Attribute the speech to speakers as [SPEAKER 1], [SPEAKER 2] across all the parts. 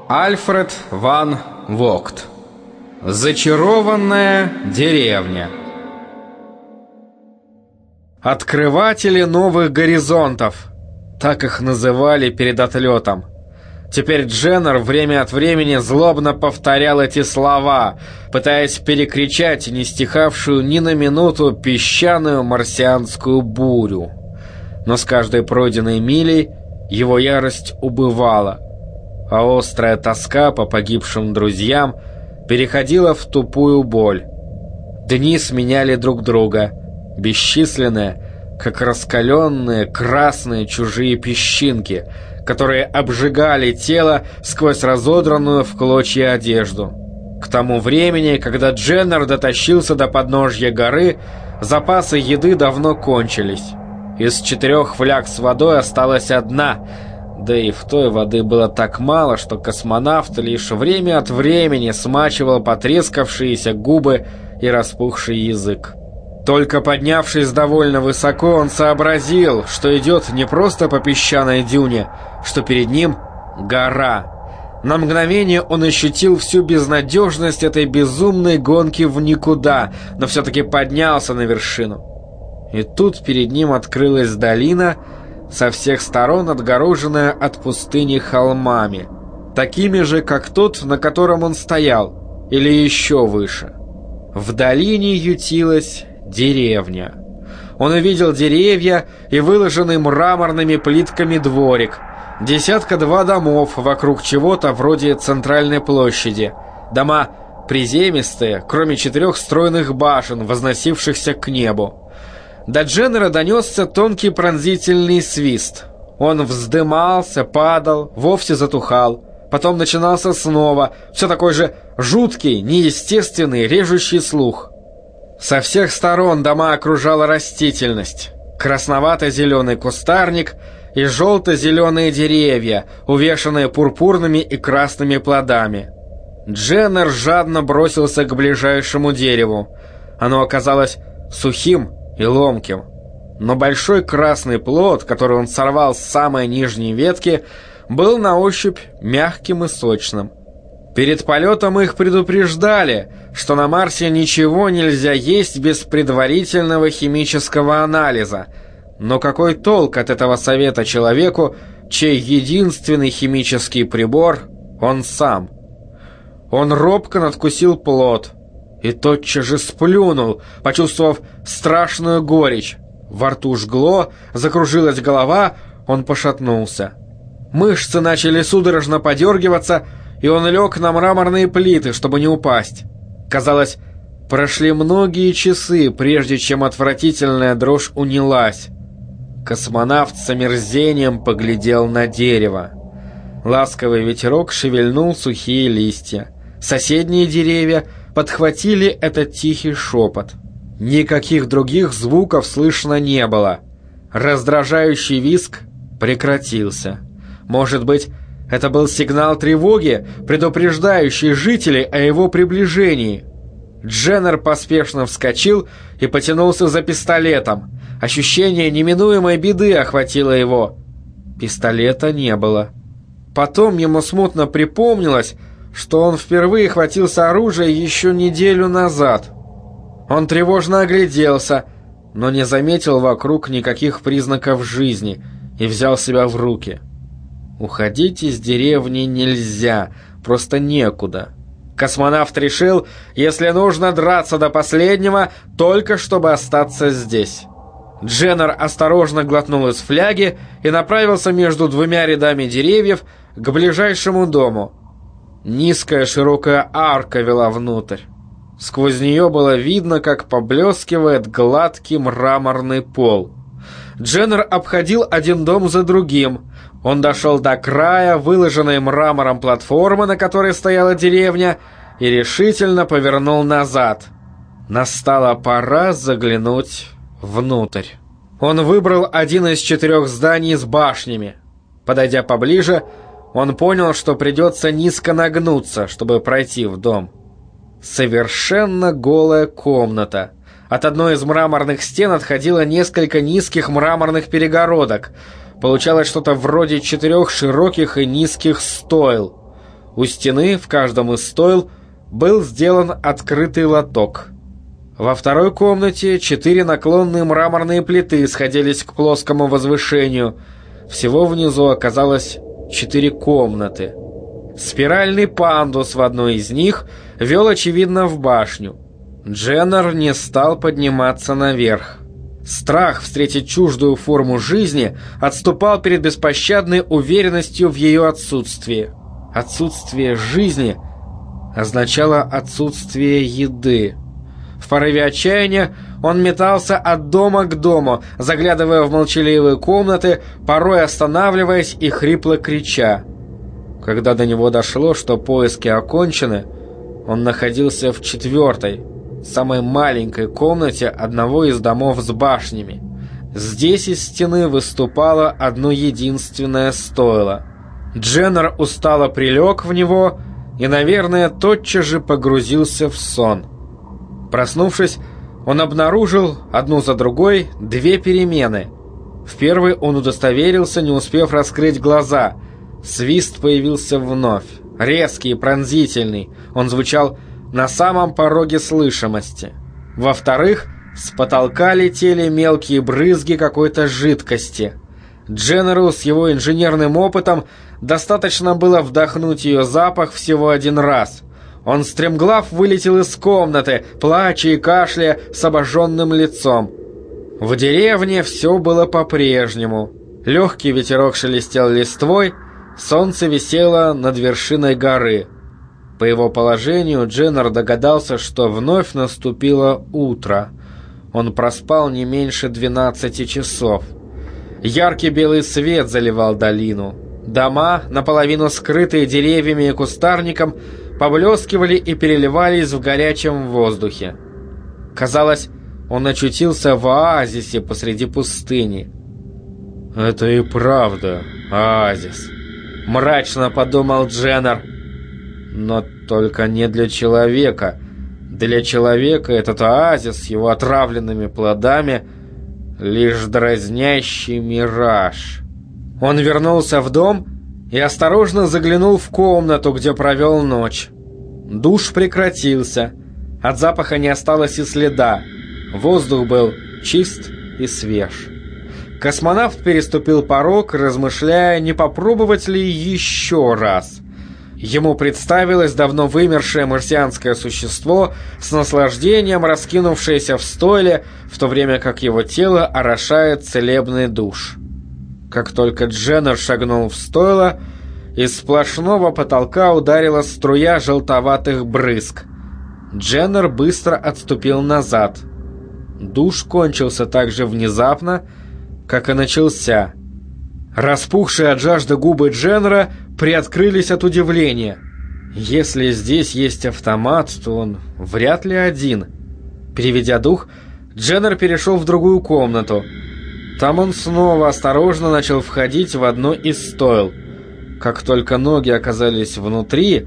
[SPEAKER 1] Альфред ван Вогт. Зачарованная деревня. Открыватели новых горизонтов, так их называли перед отлетом. Теперь Дженнер время от времени злобно повторял эти слова, пытаясь перекричать не стихавшую ни на минуту песчаную марсианскую бурю. Но с каждой пройденной милей его ярость убывала, а острая тоска по погибшим друзьям переходила в тупую боль. Дни сменяли друг друга, бесчисленные, как раскаленные красные чужие песчинки, которые обжигали тело сквозь разодранную в клочья одежду. К тому времени, когда Дженнер дотащился до подножья горы, запасы еды давно кончились. Из 4 фляг с водой осталась одна, да и в той воды было так мало, что космонавт лишь время от времени смачивал потрескавшиеся губы и распухший язык. Только поднявшись довольно высоко, он сообразил, что идет не просто по песчаной дюне, что перед ним гора. На мгновение он ощутил всю безнадежность этой безумной гонки в никуда, но все-таки поднялся на вершину. И тут перед ним открылась долина, со всех сторон отгороженная от пустыни холмами, такими же, как тот, на котором он стоял, или еще выше. В долине ютилась деревня. Он увидел деревья и выложенный мраморными плитками дворик, 1-2 домов вокруг чего-то вроде центральной площади. Дома приземистые, кроме 4 стройных башен, возносившихся к небу. До Дженнера донесся тонкий пронзительный свист. Он вздымался, падал, вовсе затухал. Потом начинался снова, все такой же жуткий, неестественный, режущий слух. Со всех сторон дома окружала растительность. Красновато-зеленый кустарник и желто-зеленые деревья, увешанные пурпурными и красными плодами. Дженнер жадно бросился к ближайшему дереву. Оно оказалось сухим и ломким. Но большой красный плод, который он сорвал с самой нижней ветки, был на ощупь мягким и сочным. Перед полетом их предупреждали, что на Марсе ничего нельзя есть без предварительного химического анализа. Но какой толк от этого совета человеку, чей единственный химический прибор — он сам? Он робко надкусил плод и тотчас же сплюнул, почувствовав страшную горечь. Во рту жгло, закружилась голова, он пошатнулся. Мышцы начали судорожно подергиваться, и он лег на мраморные плиты, чтобы не упасть. Казалось, прошли многие часы, прежде чем отвратительная дрожь унялась. Космонавт с омерзением поглядел на дерево. Ласковый ветерок шевельнул сухие листья. Соседние деревья подхватили этот тихий шепот. Никаких других звуков слышно не было. Раздражающий визг прекратился. Может быть, это был сигнал тревоги, предупреждающий жителей о его приближении. Дженнер поспешно вскочил и потянулся за пистолетом. Ощущение неминуемой беды охватило его. Пистолета не было. Потом ему смутно припомнилось, что он впервые хватился оружия еще неделю назад. Он тревожно огляделся, но не заметил вокруг никаких признаков жизни и взял себя в руки. Уходить из деревни нельзя, просто некуда. Космонавт решил, если нужно драться до последнего, только чтобы остаться здесь. Дженнер осторожно глотнул из фляги и направился между 2 рядами деревьев к ближайшему дому. Низкая широкая арка вела внутрь. Сквозь нее было видно, как поблескивает гладкий мраморный пол. Дженнер обходил один дом за другим. Он дошел до края, выложенной мрамором платформы, на которой стояла деревня, и решительно повернул назад. Настала пора заглянуть внутрь. Он выбрал один из 4 зданий с башнями. Подойдя поближе, он понял, что придется низко нагнуться, чтобы пройти в дом. Совершенно голая комната. От одной из мраморных стен отходило несколько низких мраморных перегородок. Получалось что-то вроде 4 широких и низких стойл. У стены в каждом из стойл был сделан открытый лоток. Во второй комнате 4 наклонные мраморные плиты сходились к плоскому возвышению. Всего внизу оказалось 4 комнаты. Спиральный пандус в одной из них вел, очевидно, в башню. Дженнер не стал подниматься наверх. Страх встретить чуждую форму жизни отступал перед беспощадной уверенностью в ее отсутствии. Отсутствие жизни означало отсутствие еды. В порыве отчаяния он метался от дома к дому, заглядывая в молчаливые комнаты, порой останавливаясь и хрипло крича. Когда до него дошло, что поиски окончены, он находился в 4-й, самой маленькой комнате одного из домов с башнями. Здесь из стены выступало одно единственное стойло. Дженнер устало прилег в него и, наверное, тотчас же погрузился в сон. Проснувшись, он обнаружил одну за другой 2 перемены. В первой он удостоверился, не успев раскрыть глаза. Свист появился вновь, резкий и пронзительный. Он звучал на самом пороге слышимости. Во-вторых, с потолка летели мелкие брызги какой-то жидкости. Дженнеру с его инженерным опытом достаточно было вдохнуть ее запах всего 1 раз. Он стремглав вылетел из комнаты, плача и кашляя с обожженным лицом. В деревне все было по-прежнему. Легкий ветерок шелестел листвой, солнце висело над вершиной горы. По его положению Дженнер догадался, что вновь наступило утро. Он проспал не меньше 12 часов. Яркий белый свет заливал долину. Дома, наполовину скрытые деревьями и кустарником, поблескивали и переливались в горячем воздухе. Казалось, он очутился в оазисе посреди пустыни. «Это и правда оазис», — мрачно подумал Дженнер. «Но только не для человека. Для человека этот оазис с его отравленными плодами — лишь дразнящий мираж». Он вернулся в дом и осторожно заглянул в комнату, где провел ночь. Душ прекратился. От запаха не осталось и следа. Воздух был чист и свеж. Космонавт переступил порог, размышляя, не попробовать ли еще раз. Ему представилось давно вымершее марсианское существо, с наслаждением раскинувшееся в стойле, в то время как его тело орошает целебный душ. Как только Дженнер шагнул в стойло, из сплошного потолка ударила струя желтоватых брызг. Дженнер быстро отступил назад. Душ кончился так же внезапно, как и начался. Распухшие от жажды губы Дженнера приоткрылись от удивления. Если здесь есть автомат, то он вряд ли один. Переведя дух, Дженнер перешел в другую комнату. Там он снова осторожно начал входить в одно из стойл. Как только ноги оказались внутри,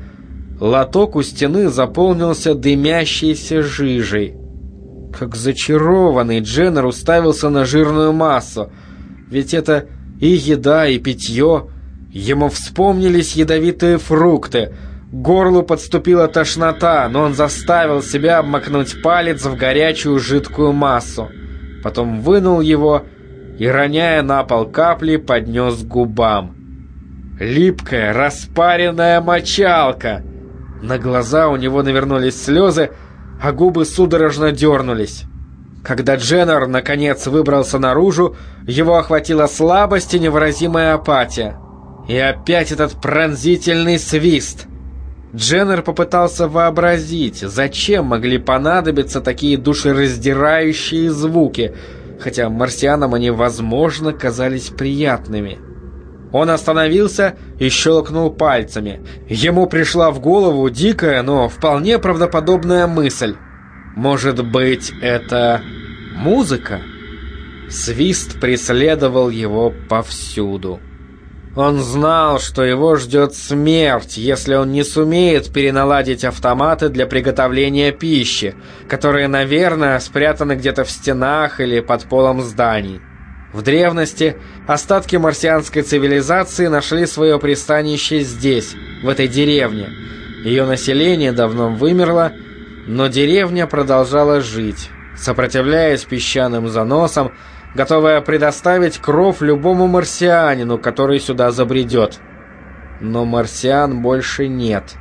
[SPEAKER 1] лоток у стены заполнился дымящейся жижей. Как зачарованный, Дженнер уставился на жирную массу. Ведь это и еда, и питье. Ему вспомнились ядовитые фрукты. К горлу подступила тошнота, но он заставил себя обмакнуть палец в горячую жидкую массу. Потом вынул его и, роняя на пол капли, поднес к губам. Липкая, распаренная мочалка! На глаза у него навернулись слезы, а губы судорожно дернулись. Когда Дженнер наконец выбрался наружу, его охватила слабость и невыразимая апатия. И опять этот пронзительный свист. Дженнер попытался вообразить, зачем могли понадобиться такие душераздирающие звуки, хотя марсианам они, возможно, казались приятными. Он остановился и щелкнул пальцами. Ему пришла в голову дикая, но вполне правдоподобная мысль. Может быть, это музыка? Свист преследовал его повсюду. Он знал, что его ждет смерть, если он не сумеет переналадить автоматы для приготовления пищи, которые, наверное, спрятаны где-то в стенах или под полом зданий. В древности остатки марсианской цивилизации нашли свое пристанище здесь, в этой деревне. Ее население давно вымерло, но деревня продолжала жить, сопротивляясь песчаным заносам, готовая предоставить кров любому марсианину, который сюда забредет. Но марсиан больше нет.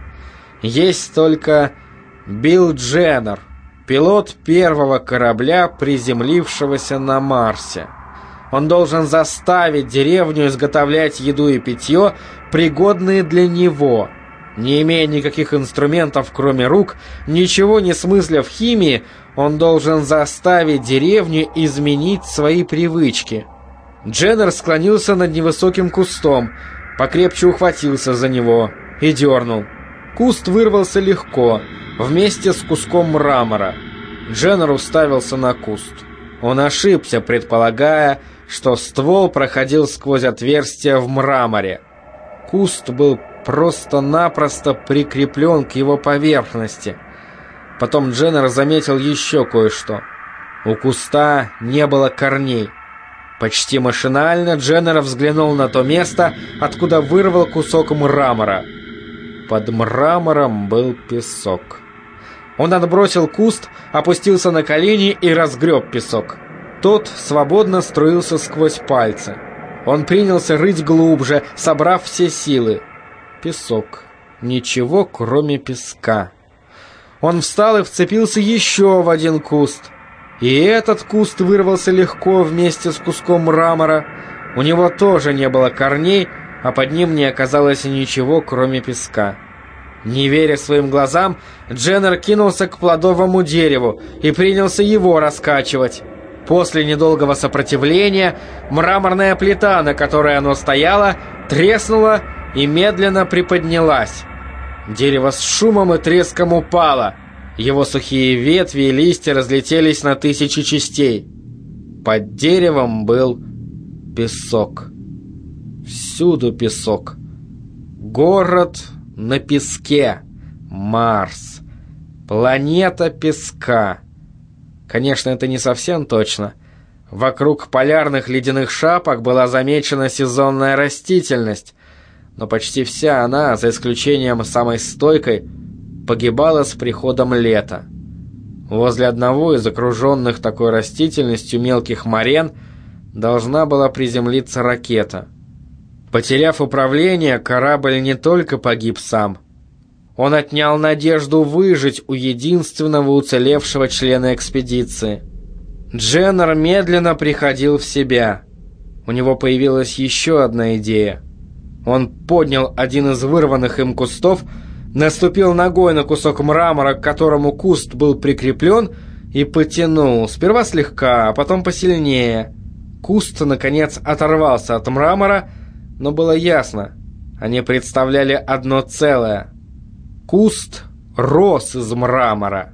[SPEAKER 1] Есть только Билл Дженнер, пилот первого корабля, приземлившегося на Марсе. Он должен заставить деревню изготовлять еду и питье, пригодные для него. Не имея никаких инструментов, кроме рук, ничего не смысля в химии, он должен заставить деревню изменить свои привычки. Дженнер склонился над невысоким кустом, покрепче ухватился за него и дернул. Куст вырвался легко, вместе с куском мрамора. Дженнер уставился на куст. Он ошибся, предполагая, что ствол проходил сквозь отверстие в мраморе. Куст был просто-напросто прикреплен к его поверхности. Потом Дженнер заметил еще кое-что. У куста не было корней. Почти машинально Дженнер взглянул на то место, откуда вырвал кусок мрамора. Под мрамором был песок. Он отбросил куст, опустился на колени и разгреб песок. Тот свободно струился сквозь пальцы. Он принялся рыть глубже, собрав все силы. Песок. Ничего, кроме песка. Он встал и вцепился еще в один куст. И этот куст вырвался легко вместе с куском мрамора. У него тоже не было корней, а под ним не оказалось ничего, кроме песка. Не веря своим глазам, Дженнер кинулся к плодовому дереву и принялся его раскачивать. После недолгого сопротивления мраморная плита, на которой оно стояло, треснула и медленно приподнялась. Дерево с шумом и треском упало. Его сухие ветви и листья разлетелись на тысячи частей. Под деревом был песок. Всюду песок. Город на песке. Марс. Планета песка. Конечно, это не совсем точно. Вокруг полярных ледяных шапок была замечена сезонная растительность, но почти вся она, за исключением самой стойкой, погибала с приходом лета. Возле одного из окруженных такой растительностью мелких морен должна была приземлиться ракета. Потеряв управление, корабль не только погиб сам. Он отнял надежду выжить у единственного уцелевшего члена экспедиции. Дженнер медленно приходил в себя. У него появилась еще одна идея. Он поднял один из вырванных им кустов, наступил ногой на кусок мрамора, к которому куст был прикреплен, и потянул, сперва слегка, а потом посильнее. Куст, наконец, оторвался от мрамора, но было ясно, они представляли одно целое. Куст рос из мрамора.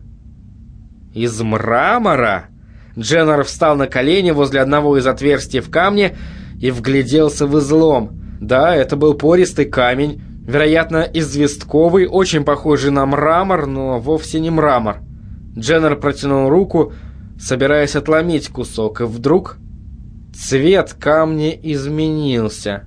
[SPEAKER 1] Из мрамора? Дженнер встал на колени возле одного из отверстий в камне и вгляделся в излом. Да, это был пористый камень, вероятно, известковый, очень похожий на мрамор, но вовсе не мрамор. Дженнер протянул руку, собираясь отломить кусок, и вдруг цвет камня изменился.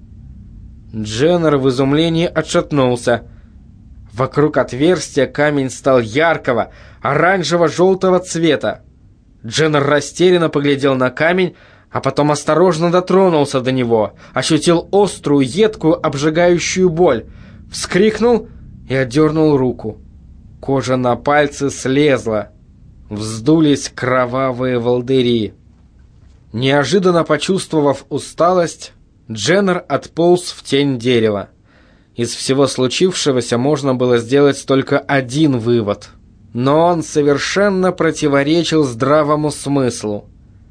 [SPEAKER 1] Дженнер в изумлении отшатнулся. Вокруг отверстия камень стал яркого, оранжево-желтого цвета. Дженнер растерянно поглядел на камень, а потом осторожно дотронулся до него, ощутил острую, едкую, обжигающую боль, вскрикнул и отдернул руку. Кожа на пальце слезла, вздулись кровавые волдыри. Неожиданно почувствовав усталость, Дженнер отполз в тень дерева. Из всего случившегося можно было сделать только один вывод. Но он совершенно противоречил здравому смыслу.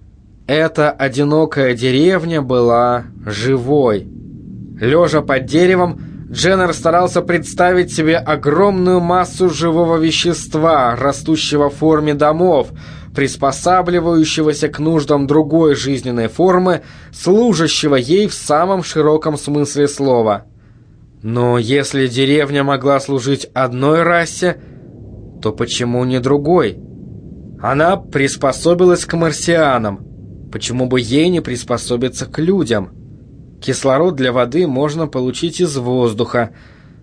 [SPEAKER 1] Эта одинокая деревня была живой. Лежа под деревом, Дженнер старался представить себе огромную массу живого вещества, растущего в форме домов, приспосабливающегося к нуждам другой жизненной формы, служащего ей в самом широком смысле слова. Но если деревня могла служить одной расе, то почему не другой? Она приспособилась к марсианам. Почему бы ей не приспособиться к людям? Кислород для воды можно получить из воздуха.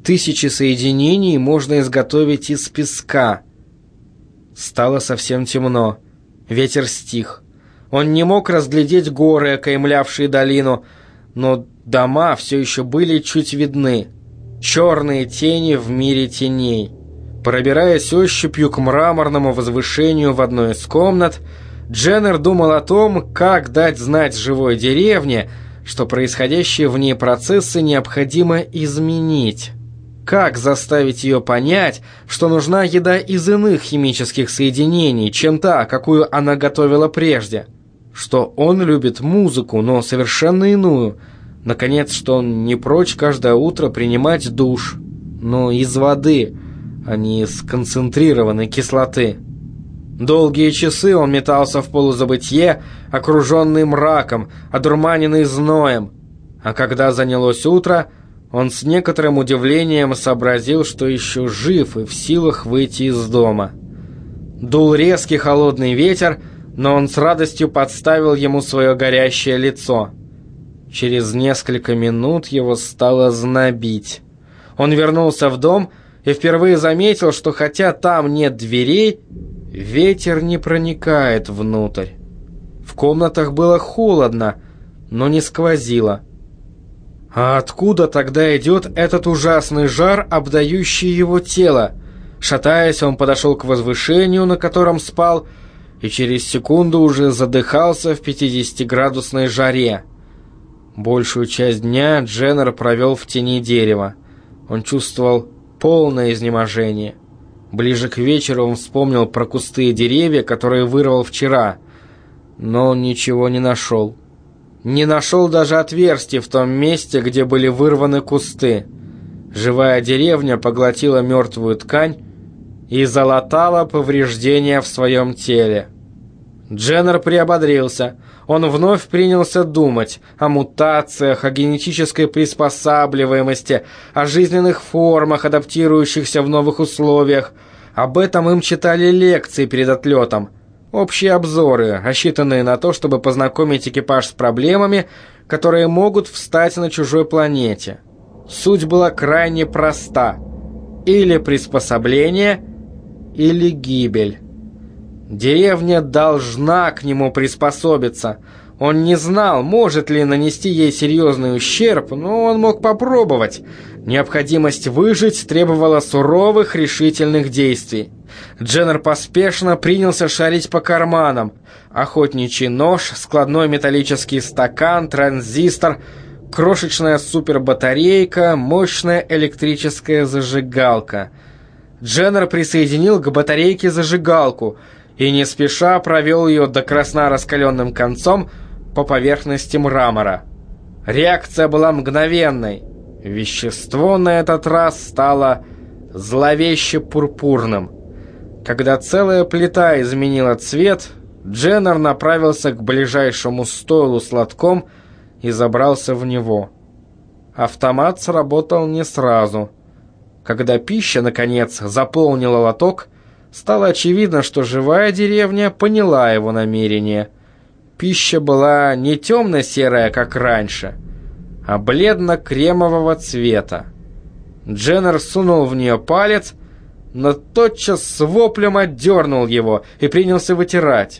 [SPEAKER 1] 1000 соединений можно изготовить из песка. Стало совсем темно. Ветер стих. Он не мог разглядеть горы, окаймлявшие долину, но дома все еще были чуть видны. Черные тени в мире теней. Пробираясь ощупью к мраморному возвышению в одной из комнат, Дженнер думал о том, как дать знать живой деревне, что происходящие в ней процессы необходимо изменить. Как заставить ее понять, что нужна еда из иных химических соединений, чем та, какую она готовила прежде? Что он любит музыку, но совершенно иную. Наконец, что он не прочь каждое утро принимать душ, но из воды, а не из концентрированной кислоты. Долгие часы он метался в полузабытье, окруженный мраком, одурманенный зноем. А когда занялось утро, он с некоторым удивлением сообразил, что еще жив и в силах выйти из дома. Дул резкий холодный ветер, но он с радостью подставил ему свое горящее лицо. Через несколько минут его стало знобить. Он вернулся в дом и впервые заметил, что хотя там нет дверей, ветер не проникает внутрь. В комнатах было холодно, но не сквозило. А откуда тогда идет этот ужасный жар, обдающий его тело? Шатаясь, он подошел к возвышению, на котором спал, и через секунду уже задыхался в 50-градусной жаре. Большую часть дня Дженнер провел в тени дерева. Он чувствовал полное изнеможение. Ближе к вечеру он вспомнил про кусты и деревья, которые вырвал вчера, но он ничего не нашел. Не нашел даже отверстий в том месте, где были вырваны кусты. Живая деревня поглотила мертвую ткань и залатала повреждения в своем теле. Дженнер приободрился. Он вновь принялся думать о мутациях, о генетической приспосабливаемости, о жизненных формах, адаптирующихся в новых условиях. Об этом им читали лекции перед отлетом. Общие обзоры, рассчитанные на то, чтобы познакомить экипаж с проблемами, которые могут встать на чужой планете. Суть была крайне проста. Или приспособление, или гибель. Деревня должна к нему приспособиться. Он не знал, может ли нанести ей серьезный ущерб, но он мог попробовать. Необходимость выжить требовала суровых, решительных действий. Дженнер поспешно принялся шарить по карманам. Охотничий нож, складной металлический стакан, транзистор, крошечная супербатарейка, мощная электрическая зажигалка. Дженнер присоединил к батарейке зажигалку и не спеша провел ее до красна раскаленным концом по поверхности мрамора. Реакция была мгновенной. Вещество на этот раз стало зловеще пурпурным. Когда целая плита изменила цвет, Дженнер направился к ближайшему стойлу с лотком и забрался в него. Автомат сработал не сразу. Когда пища, наконец, заполнила лоток, стало очевидно, что живая деревня поняла его намерение. Пища была не темно-серая, как раньше, а бледно-кремового цвета. Дженнер сунул в нее палец, но тотчас с воплем отдернул его и принялся вытирать.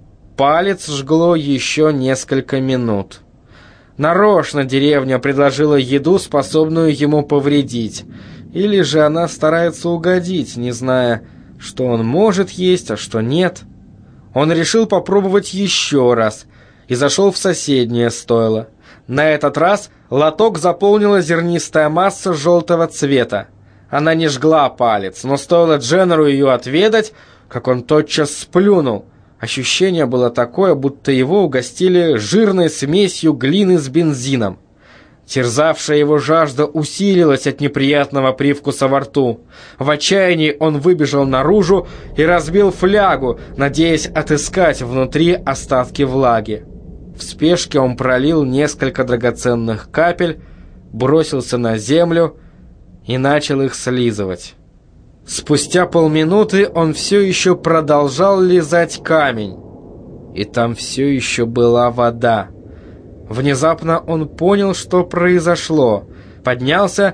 [SPEAKER 1] Палец жгло еще несколько минут. Нарочно деревня предложила еду, способную ему повредить, или же она старается угодить, не зная, что он может есть, а что нет. Он решил попробовать еще раз и зашел в соседнее стойло. На этот раз лоток заполнила зернистая масса желтого цвета. Она не жгла палец, но стоило Дженнеру ее отведать, как он тотчас сплюнул. Ощущение было такое, будто его угостили жирной смесью глины с бензином. Терзавшая его жажда усилилась от неприятного привкуса во рту. В отчаянии он выбежал наружу и разбил флягу, надеясь отыскать внутри остатки влаги. В спешке он пролил несколько драгоценных капель, бросился на землю и начал их слизывать. Спустя полминуты он все еще продолжал лизать камень, и там все еще была вода. Внезапно он понял, что произошло, поднялся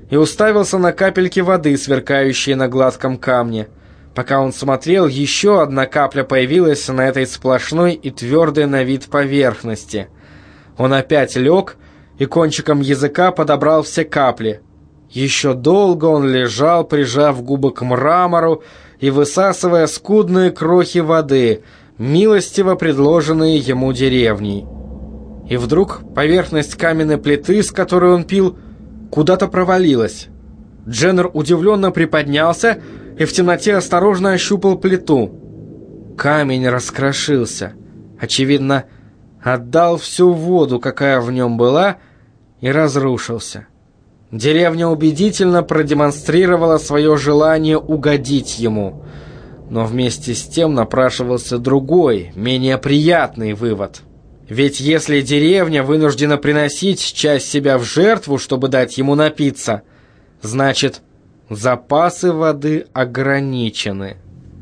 [SPEAKER 1] и уставился на капельки воды, сверкающие на гладком камне. Пока он смотрел, еще одна капля появилась на этой сплошной и твердой на вид поверхности. Он опять лег и кончиком языка подобрал все капли. Еще долго он лежал, прижав губы к мрамору и высасывая скудные крохи воды, милостиво предложенные ему деревней. И вдруг поверхность каменной плиты, с которой он пил, куда-то провалилась. Дженнер удивленно приподнялся и в темноте осторожно ощупал плиту. Камень раскрошился. Очевидно, отдал всю воду, какая в нем была, и разрушился. Деревня убедительно продемонстрировала свое желание угодить ему. Но вместе с тем напрашивался другой, менее приятный вывод. Ведь если деревня вынуждена приносить часть себя в жертву, чтобы дать ему напиться, значит, запасы воды ограничены.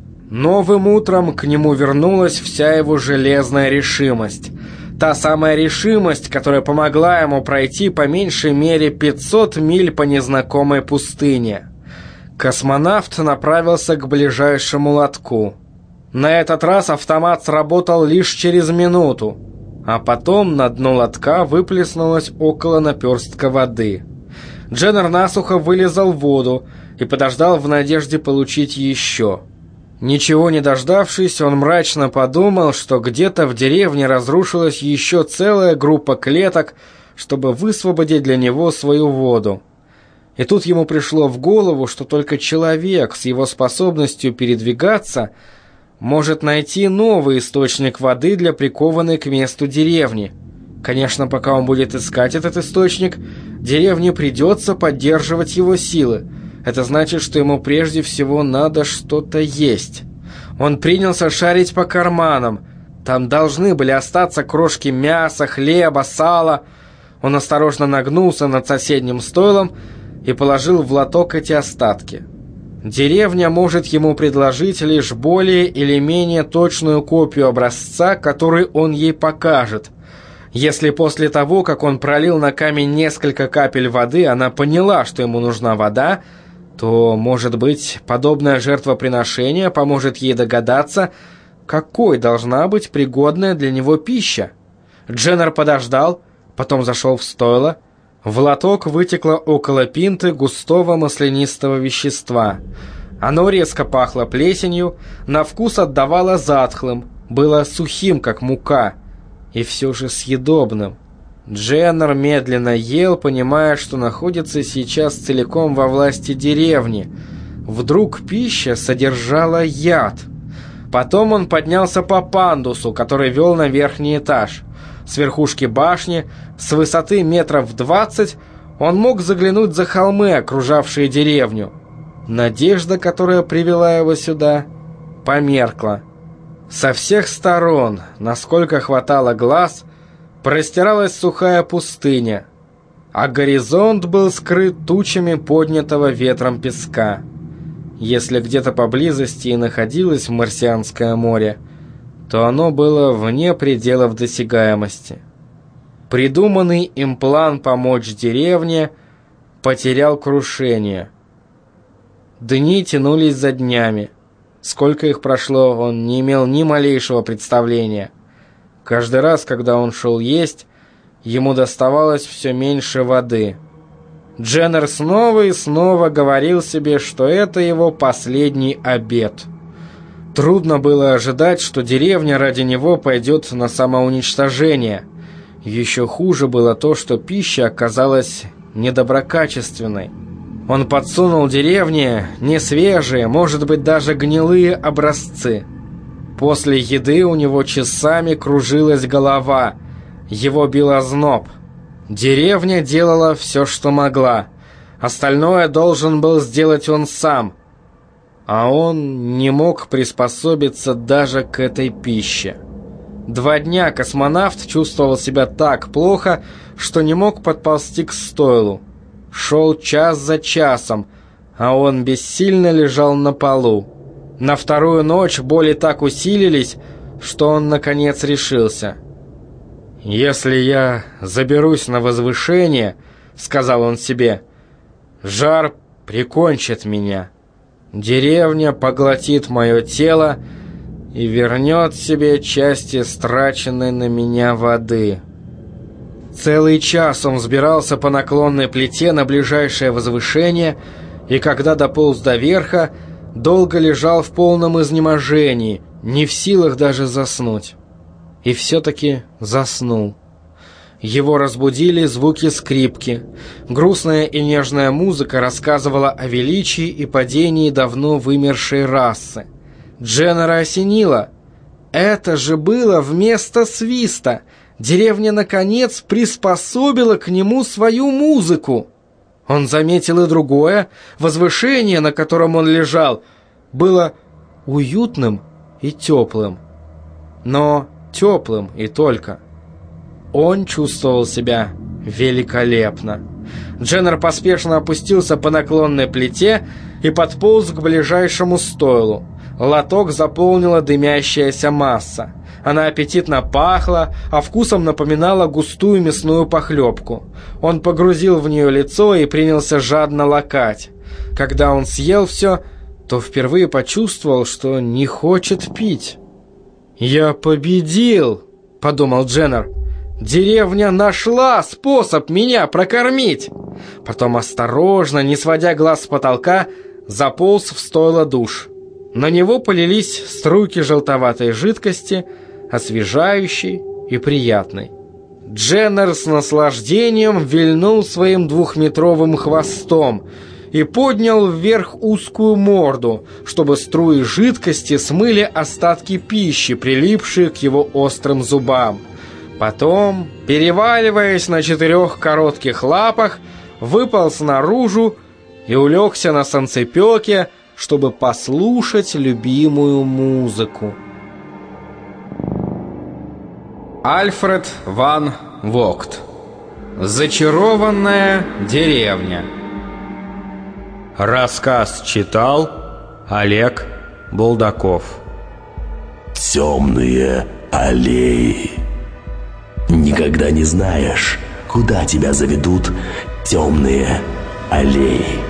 [SPEAKER 1] Новым утром к нему вернулась вся его железная решимость. Та самая решимость, которая помогла ему пройти по меньшей мере 500 миль по незнакомой пустыне. Космонавт направился к ближайшему лотку. На этот раз автомат сработал лишь через минуту, а потом на дно лотка выплеснулось около наперстка воды. Дженнер насухо вылезал в воду и подождал в надежде получить еще. Ничего не дождавшись, он мрачно подумал, что где-то в деревне разрушилась еще целая группа клеток, чтобы высвободить для него свою воду. И тут ему пришло в голову, что только человек с его способностью передвигаться может найти новый источник воды для прикованной к месту деревни. Конечно, пока он будет искать этот источник, деревне придется поддерживать его силы. Это значит, что ему прежде всего надо что-то есть. Он принялся шарить по карманам. Там должны были остаться крошки мяса, хлеба, сала. Он осторожно нагнулся над соседним стойлом и положил в лоток эти остатки. Деревня может ему предложить лишь более или менее точную копию образца, который он ей покажет. Если после того, как он пролил на камень несколько капель воды, она поняла, что ему нужна вода, то, может быть, подобное жертвоприношение поможет ей догадаться, какой должна быть пригодная для него пища. Дженнер подождал, потом зашел в стойло. В лоток вытекло около пинты густого маслянистого вещества. Оно резко пахло плесенью, на вкус отдавало затхлым, было сухим, как мука, и все же съедобным. Дженнер медленно ел, понимая, что находится сейчас целиком во власти деревни. Вдруг пища содержала яд. Потом он поднялся по пандусу, который вел на верхний этаж. С верхушки башни, с высоты метров 20, он мог заглянуть за холмы, окружавшие деревню. Надежда, которая привела его сюда, померкла. Со всех сторон, насколько хватало глаз, простиралась сухая пустыня, а горизонт был скрыт тучами поднятого ветром песка. Если где-то поблизости и находилось Марсианское море, то оно было вне пределов досягаемости. Придуманный им план помочь деревне потерял крушение. Дни тянулись за днями. Сколько их прошло, он не имел ни малейшего представления. Каждый раз, когда он шел есть, ему доставалось все меньше воды. Дженнер снова и снова говорил себе, что это его последний обед. Трудно было ожидать, что деревня ради него пойдет на самоуничтожение. Еще хуже было то, что пища оказалась недоброкачественной. Он подсунул деревне несвежие, может быть, даже гнилые образцы. После еды у него часами кружилась голова, его бил озноб. Деревня делала все, что могла. Остальное должен был сделать он сам. А он не мог приспособиться даже к этой пище. 2 дня космонавт чувствовал себя так плохо, что не мог подползти к стойлу. Шел час за часом, а он бессильно лежал на полу. На вторую ночь боли так усилились, что он наконец решился. «Если я заберусь на возвышение, — сказал он себе, — Жар прикончит меня. Деревня поглотит мое тело и вернет себе части страченной на меня воды. Целый час он взбирался по наклонной плите на ближайшее возвышение, и когда дополз до верха, долго лежал в полном изнеможении, не в силах даже заснуть. И все-таки заснул. Его разбудили звуки скрипки. Грустная и нежная музыка рассказывала о величии и падении давно вымершей расы. Дженнера осенило. Это же было вместо свиста. Деревня, наконец, приспособила к нему свою музыку. Он заметил и другое. Возвышение, на котором он лежал, было уютным и теплым. Но теплым и только. Он чувствовал себя великолепно. Дженнер поспешно опустился по наклонной плите и подполз к ближайшему стойлу. Лоток заполнила дымящаяся масса. Она аппетитно пахла, а вкусом напоминала густую мясную похлебку. Он погрузил в нее лицо и принялся жадно лакать. Когда он съел все, то впервые почувствовал, что не хочет пить. «Я победил!» — подумал Дженнер. «Деревня нашла способ меня прокормить!» Потом осторожно, не сводя глаз с потолка, заполз в стойло душ. На него полились струйки желтоватой жидкости, освежающей и приятной. Дженнер с наслаждением вильнул своим 2-метровым хвостом и поднял вверх узкую морду, чтобы струи жидкости смыли остатки пищи, прилипшие к его острым зубам. Потом, переваливаясь на 4 коротких лапах, выполз наружу и улегся на санцепёке, чтобы послушать любимую музыку. Альфред ван Вогт. Зачарованная деревня. Рассказ читал Олег Булдаков.
[SPEAKER 2] Темные аллеи. Никогда не знаешь, куда тебя заведут темные аллеи.